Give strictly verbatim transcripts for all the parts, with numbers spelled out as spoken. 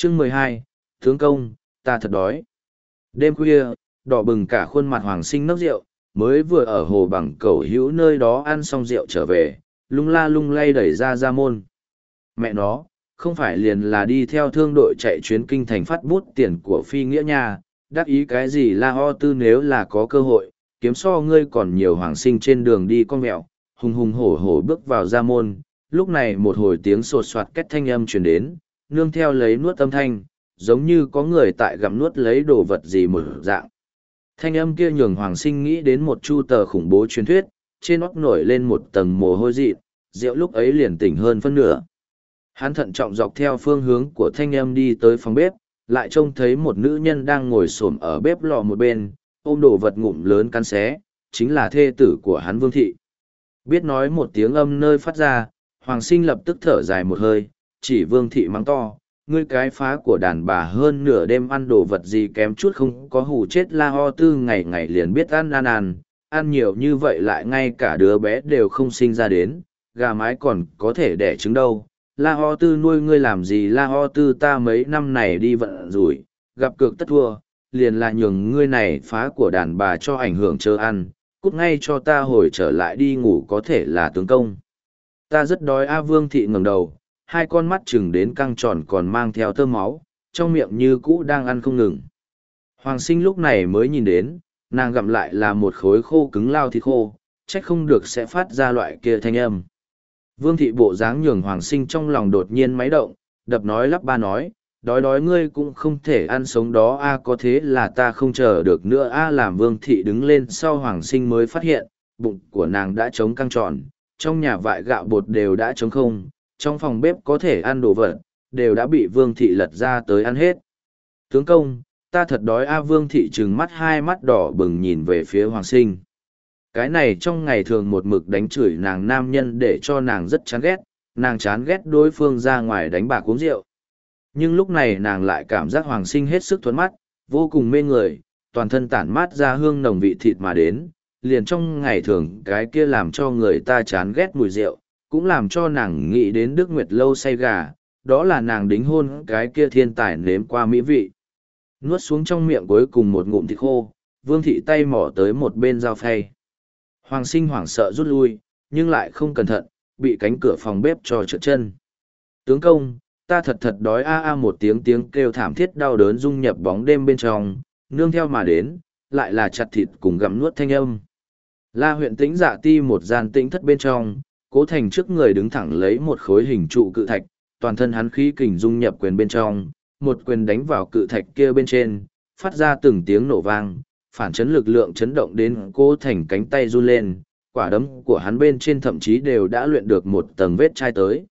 Chương mười hai, Tướng công, ta thật đói. Đêm khuya, đỏ bừng cả khuôn mặt Hoàng Sinh nốc rượu, mới vừa ở hồ bằng cẩu hữu nơi đó ăn xong rượu trở về, lung la lung lay đẩy ra ra môn. Mẹ nó, không phải liền là đi theo thương đội chạy chuyến kinh thành phát bút tiền của phi nghĩa nha, đắc ý cái gì La Ho Tư nếu là có cơ hội, kiếm so ngươi còn nhiều. Hoàng Sinh trên đường đi con mẹo, hùng hùng hổ hổ bước vào ra môn, lúc này một hồi tiếng sột soạt két thanh âm truyền đến, nương theo lấy nuốt âm thanh, giống như có người tại gặm nuốt lấy đồ vật gì một dạng. Thanh âm kia nhường Hoàng Sinh nghĩ đến một chu tờ khủng bố truyền thuyết, trên nót nổi lên một tầng mồ hôi dị, rượu lúc ấy liền tỉnh hơn phân nửa. Hắn thận trọng dọc theo phương hướng của thanh âm đi tới phòng bếp, lại trông thấy một nữ nhân đang ngồi xổm ở bếp lò một bên, ôm đồ vật ngụm lớn cắn xé, chính là thê tử của hắn Vương Thị. Biết nói một tiếng âm nơi phát ra, Hoàng Sinh lập tức thở dài một hơi, chỉ Vương Thị mắng to, ngươi cái phá của đàn bà hơn nửa đêm ăn đồ vật gì kém chút không có hù chết La Ho Tư ngày ngày liền biết ăn ăn ăn, ăn nhiều như vậy lại ngay cả đứa bé đều không sinh ra đến, gà mái còn có thể đẻ trứng đâu. La Ho Tư nuôi ngươi làm gì? La Ho Tư ta mấy năm này đi vận rủi, gặp cược tất thua, liền là nhường ngươi này phá của đàn bà cho ảnh hưởng chớ ăn, cút ngay cho ta hồi trở lại đi ngủ, có thể là tướng công. Ta rất đói. A Vương Thị ngẩng đầu, hai con mắt chừng đến căng tròn còn mang theo tơ máu, trong miệng như cũ đang ăn không ngừng. Hoàng Sinh lúc này mới nhìn đến, nàng gặm lại là một khối khô cứng lao thịt khô, trách không được sẽ phát ra loại kia thanh âm. Vương Thị bộ dáng nhường Hoàng Sinh trong lòng đột nhiên máy động, đập nói lắp ba nói, đói đói ngươi cũng không thể ăn sống đó a, có thế là ta không chờ được nữa a. Làm Vương Thị đứng lên sau, Hoàng Sinh mới phát hiện, bụng của nàng đã trống căng tròn, trong nhà vại gạo bột đều đã trống không, trong phòng bếp có thể ăn đồ vật, đều đã bị Vương Thị lật ra tới ăn hết. Tướng công, ta thật đói a. Vương Thị trừng mắt hai mắt đỏ bừng nhìn về phía Hoàng Sinh. Cái này trong ngày thường một mực đánh chửi nàng nam nhân để cho nàng rất chán ghét, nàng chán ghét đối phương ra ngoài đánh bạc uống rượu. Nhưng lúc này nàng lại cảm giác Hoàng Sinh hết sức thuẫn mắt, vô cùng mê người, toàn thân tản mát ra hương nồng vị thịt mà đến, liền trong ngày thường cái kia làm cho người ta chán ghét mùi rượu, cũng làm cho nàng nghĩ đến Đức Nguyệt lâu say gà, đó là nàng đính hôn cái kia thiên tài nếm qua mỹ vị. Nuốt xuống trong miệng cuối cùng một ngụm thịt khô, Vương Thị tay mỏ tới một bên dao phay. Hoàng Sinh hoảng sợ rút lui, nhưng lại không cẩn thận, bị cánh cửa phòng bếp cho trượt chân. Tướng công, ta thật thật đói a a. Một tiếng tiếng kêu thảm thiết đau đớn dung nhập bóng đêm bên trong, nương theo mà đến, lại là chặt thịt cùng gặm nuốt thanh âm. La huyện Tĩnh Dạ Ti một gian tĩnh thất bên trong, Cố Thành trước người đứng thẳng lấy một khối hình trụ cự thạch, toàn thân hắn khí kình dung nhập quyền bên trong, một quyền đánh vào cự thạch kia bên trên, phát ra từng tiếng nổ vang, phản chấn lực lượng chấn động đến Cố Thành cánh tay run lên, quả đấm của hắn bên trên thậm chí đều đã luyện được một tầng vết chai tới.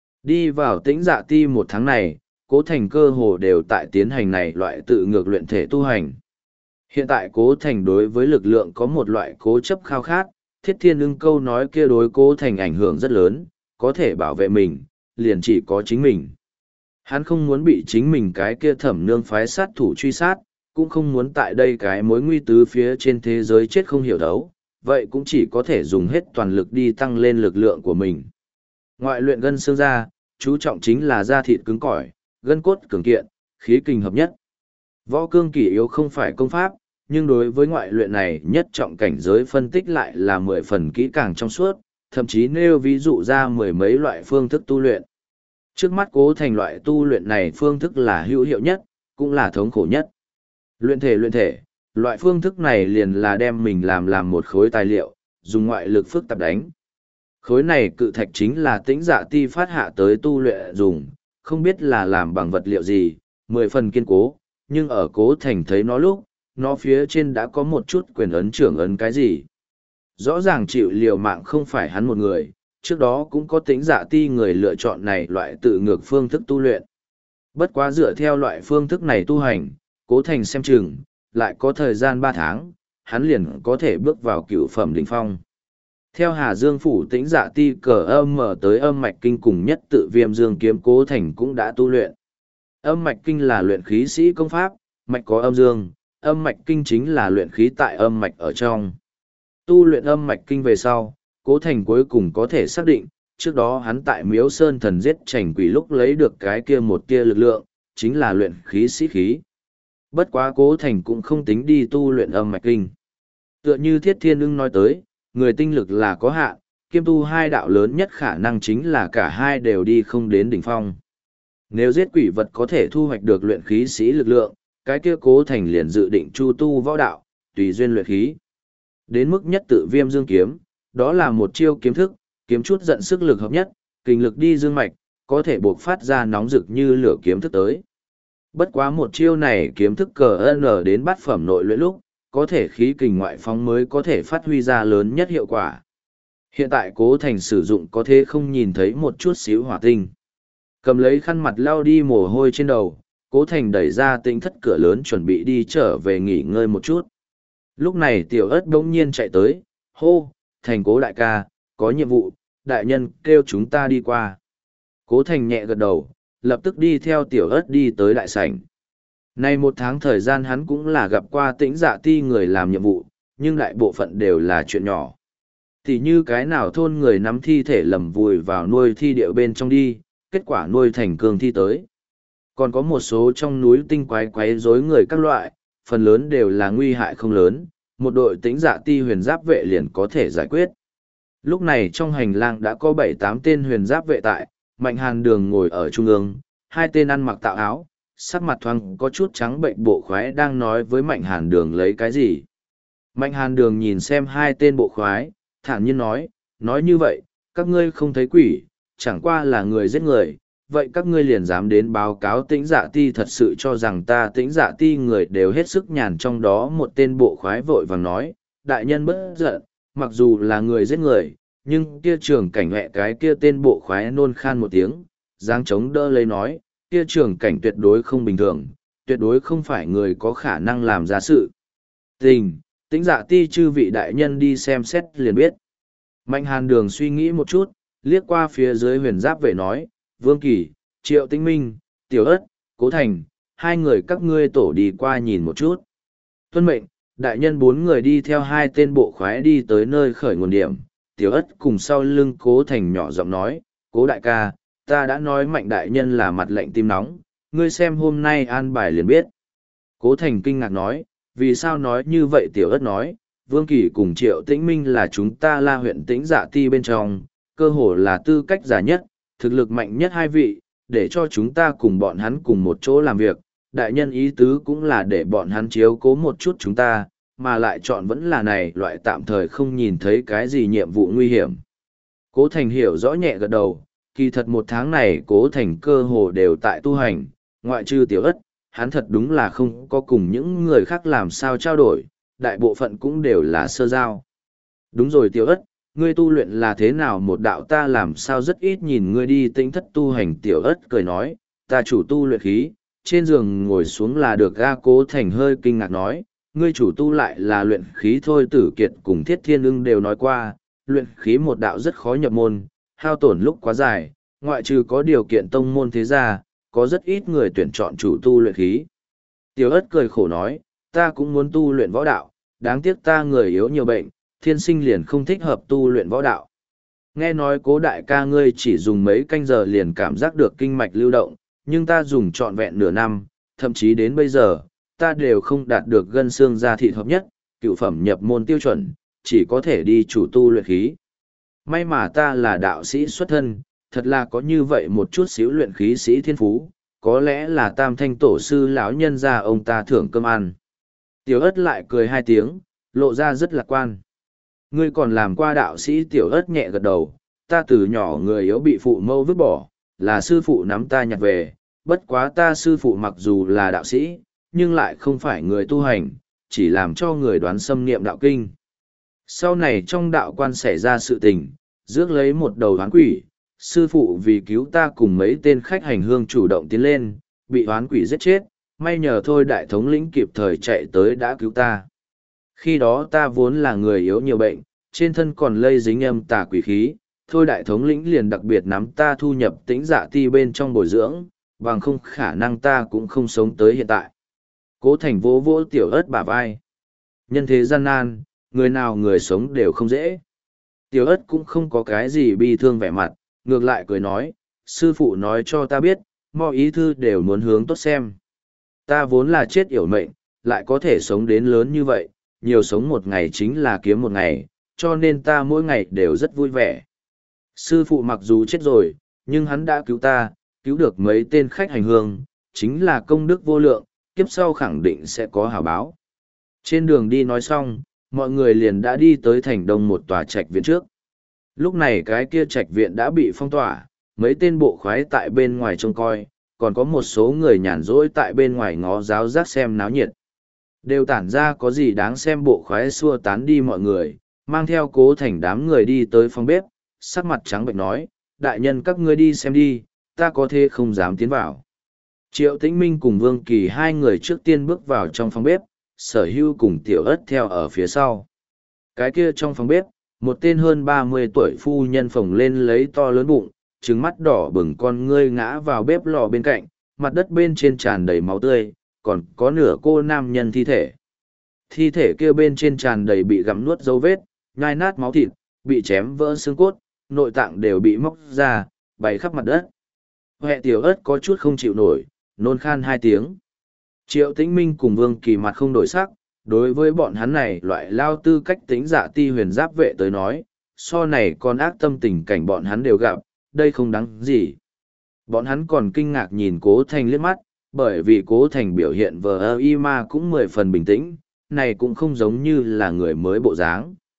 Đi vào Tĩnh Dạ Ti một tháng này, Cố Thành cơ hồ đều tại tiến hành này loại tự ngược luyện thể tu hành. Hiện tại Cố Thành đối với lực lượng có một loại cố chấp khao khát, Thiết Thiên Ưng câu nói kia đối Cố Thành ảnh hưởng rất lớn, có thể bảo vệ mình, liền chỉ có chính mình. Hắn không muốn bị chính mình cái kia Thẩm Nương phái sát thủ truy sát, cũng không muốn tại đây cái mối nguy tứ phía trên thế giới chết không hiểu đấu, vậy cũng chỉ có thể dùng hết toàn lực đi tăng lên lực lượng của mình. Ngoại luyện gân xương ra, chú trọng chính là da thịt cứng cỏi, gân cốt cường kiện, khí kinh hợp nhất. Võ cương kỷ yếu không phải công pháp, nhưng đối với ngoại luyện này nhất trọng cảnh giới phân tích lại là mười phần kỹ càng trong suốt, thậm chí nêu ví dụ ra mười mấy loại phương thức tu luyện. Trước mắt Cố Thành loại tu luyện này phương thức là hữu hiệu nhất, cũng là thống khổ nhất. Luyện thể luyện thể, loại phương thức này liền là đem mình làm làm một khối tài liệu, dùng ngoại lực phức tạp đánh. Khối này cự thạch chính là Tĩnh Dạ Ti phát hạ tới tu luyện dùng, không biết là làm bằng vật liệu gì, mười phần kiên cố, nhưng ở Cố Thành thấy nó lúc, nó phía trên đã có một chút quyền ấn trưởng ấn cái gì. Rõ ràng chịu liều mạng không phải hắn một người, trước đó cũng có Tĩnh Dạ Ti người lựa chọn này loại tự ngược phương thức tu luyện. Bất quá dựa theo loại phương thức này tu hành, Cố Thành xem chừng, lại có thời gian ba tháng, hắn liền có thể bước vào cửu phẩm đỉnh phong. Theo Hà Dương phủ Tĩnh Dạ Ti cờ âm mở tới âm mạch kinh cùng nhất tự viêm dương kiếm, Cố Thành cũng đã tu luyện. Âm mạch kinh là luyện khí sĩ công pháp, mạch có âm dương, âm mạch kinh chính là luyện khí tại âm mạch ở trong. Tu luyện âm mạch kinh về sau, Cố Thành cuối cùng có thể xác định, trước đó hắn tại Miếu Sơn Thần giết chảnh quỷ lúc lấy được cái kia một kia lực lượng, chính là luyện khí sĩ khí. Bất quá Cố Thành cũng không tính đi tu luyện âm mạch kinh. Tựa như Thiết Thiên Ưng nói tới, người tinh lực là có hạn, kiêm tu hai đạo lớn nhất khả năng chính là cả hai đều đi không đến đỉnh phong. Nếu giết quỷ vật có thể thu hoạch được luyện khí sĩ lực lượng, cái kia Cố Thành liền dự định chu tu võ đạo, tùy duyên luyện khí. Đến mức nhất tự viêm dương kiếm, đó là một chiêu kiếm thức, kiếm chút giận sức lực hợp nhất, kinh lực đi dương mạch, có thể buộc phát ra nóng rực như lửa kiếm thức tới. Bất quá một chiêu này kiếm thức cờ N đến bát phẩm nội luyện lúc, có thể khí kình ngoại phóng mới có thể phát huy ra lớn nhất hiệu quả. Hiện tại Cố Thành sử dụng có thể không nhìn thấy một chút xíu hỏa tinh. Cầm lấy khăn mặt lau đi mồ hôi trên đầu, Cố Thành đẩy ra Tĩnh thất cửa lớn chuẩn bị đi trở về nghỉ ngơi một chút. Lúc này Tiểu Ất bỗng nhiên chạy tới, hô, Thành Cố đại ca, có nhiệm vụ, đại nhân kêu chúng ta đi qua. Cố Thành nhẹ gật đầu, lập tức đi theo Tiểu Ất đi tới đại sảnh. Nay một tháng thời gian hắn cũng là gặp qua Tĩnh Dạ Ti người làm nhiệm vụ, nhưng đại bộ phận đều là chuyện nhỏ. Thì như cái nào thôn người nắm thi thể lầm vùi vào nuôi thi điệu bên trong đi, kết quả nuôi thành cương thi tới. Còn có một số trong núi tinh quái quái rối người các loại, phần lớn đều là nguy hại không lớn, một đội Tĩnh Dạ Ti huyền giáp vệ liền có thể giải quyết. Lúc này trong hành lang đã có bảy tám tên huyền giáp vệ tại, Mạnh Hàn Đường ngồi ở trung ương, hai tên ăn mặc tạo áo, sắc mặt thoáng có chút trắng bệnh bộ khoái đang nói với Mạnh Hàn Đường lấy cái gì. Mạnh Hàn Đường nhìn xem hai tên bộ khoái, thản nhiên nói, nói như vậy, các ngươi không thấy quỷ, chẳng qua là người giết người, vậy các ngươi liền dám đến báo cáo Tĩnh Dạ Ti, thật sự cho rằng ta Tĩnh Dạ Ti người đều hết sức nhàn. Trong đó một tên bộ khoái vội vàng nói, đại nhân bất giận, mặc dù là người giết người, nhưng kia trưởng cảnh hẹ cái kia tên bộ khoái nôn khan một tiếng, dáng chống đỡ lấy nói, kia trưởng cảnh tuyệt đối không bình thường, tuyệt đối không phải người có khả năng làm ra sự tình. Tĩnh Dạ Ti chư vị đại nhân đi xem xét liền biết. Mạnh Hàn Đường suy nghĩ một chút, liếc qua phía dưới huyền giáp vệ nói, Vương Kỳ, Triệu Tĩnh Minh, Tiểu Ất, Cố Thành, hai người các ngươi tổ đi qua nhìn một chút. Tuân mệnh, đại nhân bốn người đi theo hai tên bộ khoái đi tới nơi khởi nguồn điểm. Tiểu Ất cùng sau lưng Cố Thành nhỏ giọng nói, Cố đại ca, ta đã nói Mạnh đại nhân là mặt lạnh tim nóng, ngươi xem hôm nay an bài liền biết. Cố Thành kinh ngạc nói, vì sao nói như vậy? Tiểu Ất nói, Vương Kỳ cùng Triệu Tĩnh Minh là chúng ta La huyện Tĩnh Dạ Ti bên trong, cơ hồ là tư cách giả nhất, thực lực mạnh nhất hai vị, để cho chúng ta cùng bọn hắn cùng một chỗ làm việc. Đại nhân ý tứ cũng là để bọn hắn chiếu cố một chút chúng ta, mà lại chọn vẫn là này loại tạm thời không nhìn thấy cái gì nhiệm vụ nguy hiểm. Cố Thành hiểu rõ nhẹ gật đầu, kỳ thật một tháng này Cố Thành cơ hồ đều tại tu hành, ngoại trừ Tiểu Ất, hắn thật đúng là không có cùng những người khác làm sao trao đổi, đại bộ phận cũng đều là sơ giao. Đúng rồi Tiểu Ất, ngươi tu luyện là thế nào một đạo, ta làm sao rất ít nhìn ngươi đi Tĩnh thất tu hành. Tiểu Ất cười nói, ta chủ tu luyện khí, trên giường ngồi xuống là được ga. Cố Thành hơi kinh ngạc nói, ngươi chủ tu lại là luyện khí thôi. Tử Kiệt cùng Thiết Thiên Ưng đều nói qua, luyện khí một đạo rất khó nhập môn, hao tổn lúc quá dài, ngoại trừ có điều kiện tông môn thế gia, có rất ít người tuyển chọn chủ tu luyện khí. Tiểu Ất cười khổ nói, ta cũng muốn tu luyện võ đạo, đáng tiếc ta người yếu nhiều bệnh, thiên sinh liền không thích hợp tu luyện võ đạo. Nghe nói Cố đại ca ngươi chỉ dùng mấy canh giờ liền cảm giác được kinh mạch lưu động, nhưng ta dùng trọn vẹn nửa năm, thậm chí đến bây giờ, ta đều không đạt được gân xương da thịt hợp nhất, cựu phẩm nhập môn tiêu chuẩn, chỉ có thể đi chủ tu luyện khí. May mà ta là đạo sĩ xuất thân, thật là có như vậy một chút xíu luyện khí sĩ thiên phú, có lẽ là Tam Thanh tổ sư lão nhân gia ông ta thưởng cơm ăn. Tiểu Ất lại cười hai tiếng, lộ ra rất lạc quan. Ngươi còn làm qua đạo sĩ? Tiểu Ất nhẹ gật đầu, ta từ nhỏ người yếu bị phụ mâu vứt bỏ, là sư phụ nắm ta nhặt về, bất quá ta sư phụ mặc dù là đạo sĩ, nhưng lại không phải người tu hành, chỉ làm cho người đoán xâm niệm đạo kinh. Sau này trong đạo quan xảy ra sự tình, rước lấy một đầu hoán quỷ, sư phụ vì cứu ta cùng mấy tên khách hành hương chủ động tiến lên, bị hoán quỷ giết chết, may nhờ thôi đại thống lĩnh kịp thời chạy tới đã cứu ta. Khi đó ta vốn là người yếu nhiều bệnh, trên thân còn lây dính âm tà quỷ khí, thôi đại thống lĩnh liền đặc biệt nắm ta thu nhập Tĩnh Dạ Ti bên trong bồi dưỡng, bằng không khả năng ta cũng không sống tới hiện tại. Cố Thành vỗ vỗ Tiểu Ất bả vai. Nhân thế gian nan, người nào người sống đều không dễ. Tiểu Ất cũng không có cái gì bi thương vẻ mặt, ngược lại cười nói, sư phụ nói cho ta biết, mọi ý thư đều muốn hướng tốt xem. Ta vốn là chết yểu mệnh, lại có thể sống đến lớn như vậy, nhiều sống một ngày chính là kiếm một ngày, cho nên ta mỗi ngày đều rất vui vẻ. Sư phụ mặc dù chết rồi, nhưng hắn đã cứu ta, cứu được mấy tên khách hành hương, chính là công đức vô lượng, kiếp sau khẳng định sẽ có hảo báo. Trên đường đi nói xong, mọi người liền đã đi tới thành đông một tòa trạch viện trước. Lúc này cái kia trạch viện đã bị phong tỏa, mấy tên bộ khoái tại bên ngoài trông coi, còn có một số người nhàn rỗi tại bên ngoài ngó giáo giác xem náo nhiệt. Đều tản ra có gì đáng xem, bộ khoái xua tán đi mọi người, mang theo Cố Thành đám người đi tới phòng bếp, sắc mặt trắng bệch nói, đại nhân các ngươi đi xem đi, ta có thể không dám tiến vào. Triệu Tĩnh Minh cùng Vương Kỳ hai người trước tiên bước vào trong phòng bếp, Sở Hưu cùng Tiểu Ất theo ở phía sau. Cái kia trong phòng bếp, một tên hơn ba mươi tuổi phu nhân phồng lên lấy to lớn bụng, trứng mắt đỏ bừng con ngươi ngã vào bếp lò bên cạnh, mặt đất bên trên tràn đầy máu tươi, còn có nửa cô nam nhân thi thể. Thi thể kia bên trên tràn đầy bị gặm nuốt dấu vết, nhai nát máu thịt, bị chém vỡ xương cốt, nội tạng đều bị móc ra, bày khắp mặt đất. Huệ Tiểu Ất có chút không chịu nổi, nôn khan hai tiếng. Triệu Tĩnh Minh cùng Vương Kỳ mặt không đổi sắc, đối với bọn hắn này loại lao tư cách tính dạ ti huyền giáp vệ tới nói, so này còn ác tâm tình cảnh bọn hắn đều gặp, đây không đáng gì. Bọn hắn còn kinh ngạc nhìn Cố Thành liếc mắt, bởi vì Cố Thành biểu hiện vờ ơ y ma cũng mười phần bình tĩnh, này cũng không giống như là người mới bộ dáng.